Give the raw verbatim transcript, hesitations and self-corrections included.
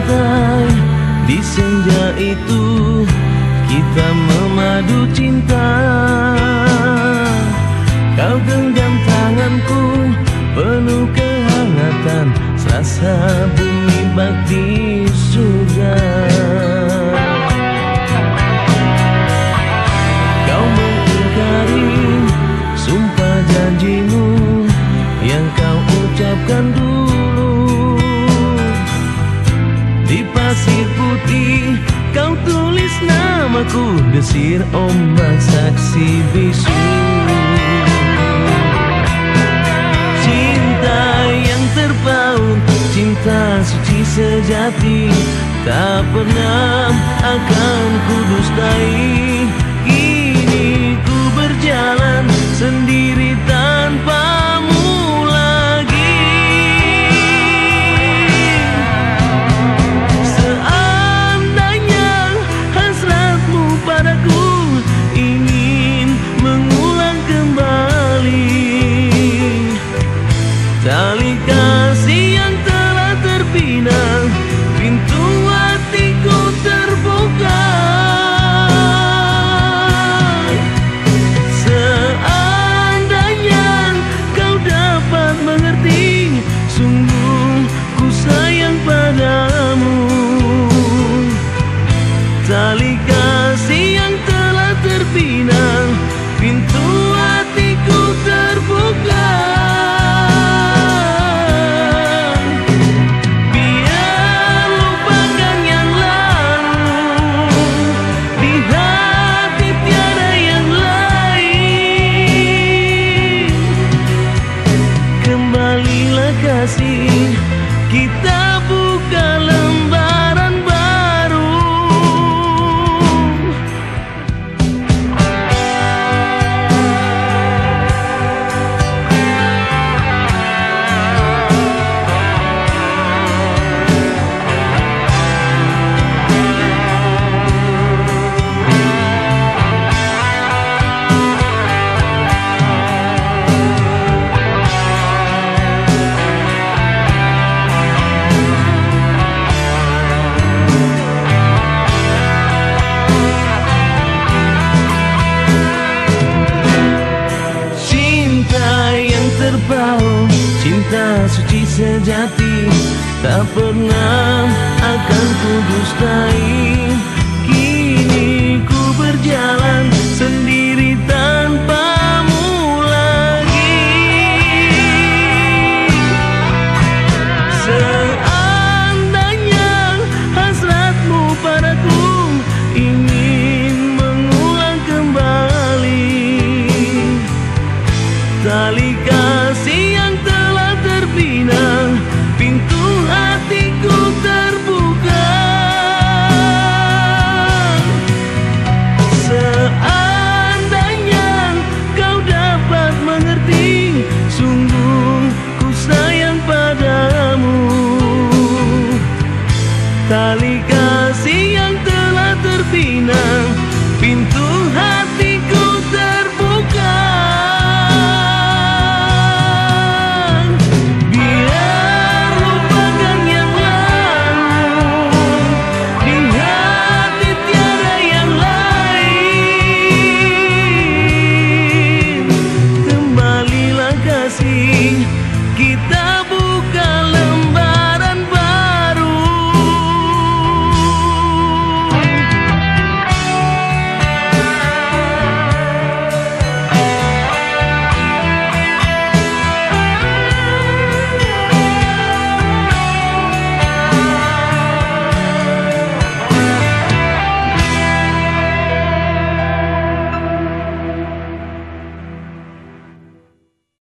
pantai, di senja itu kita memadu cinta. Kau genggam tanganku penuh kehangatan, serasa bumi bak di surga. Kau mengingkari sumpah janjimu yang kau ucapkan dulu. Di pasir putih kau tulis namaku, desir ombak saksi bisu. Cinta yang terpaut, cinta suci sejati, tak pernah akan ku dustai. Kini ku berjalan sendiri tanpamu lagi. Seandainya hasratmu padaku ingin mengulang kembali tali kasih yang telah terbina, pintu hatiku terbuka. Seandainya kau dapat mengerti, sungguh ku sayang padamu. Tali kasih yang telah terbina, pintu hatiku terbuka. Kita buka lembaran baru. Cinta suci sejati, tak pernah akan ku dustai. Kini ku berjalan sendiri tanpamu lagi. Seandainya hasratmu padaku ingin mengulang kembali, tali kasih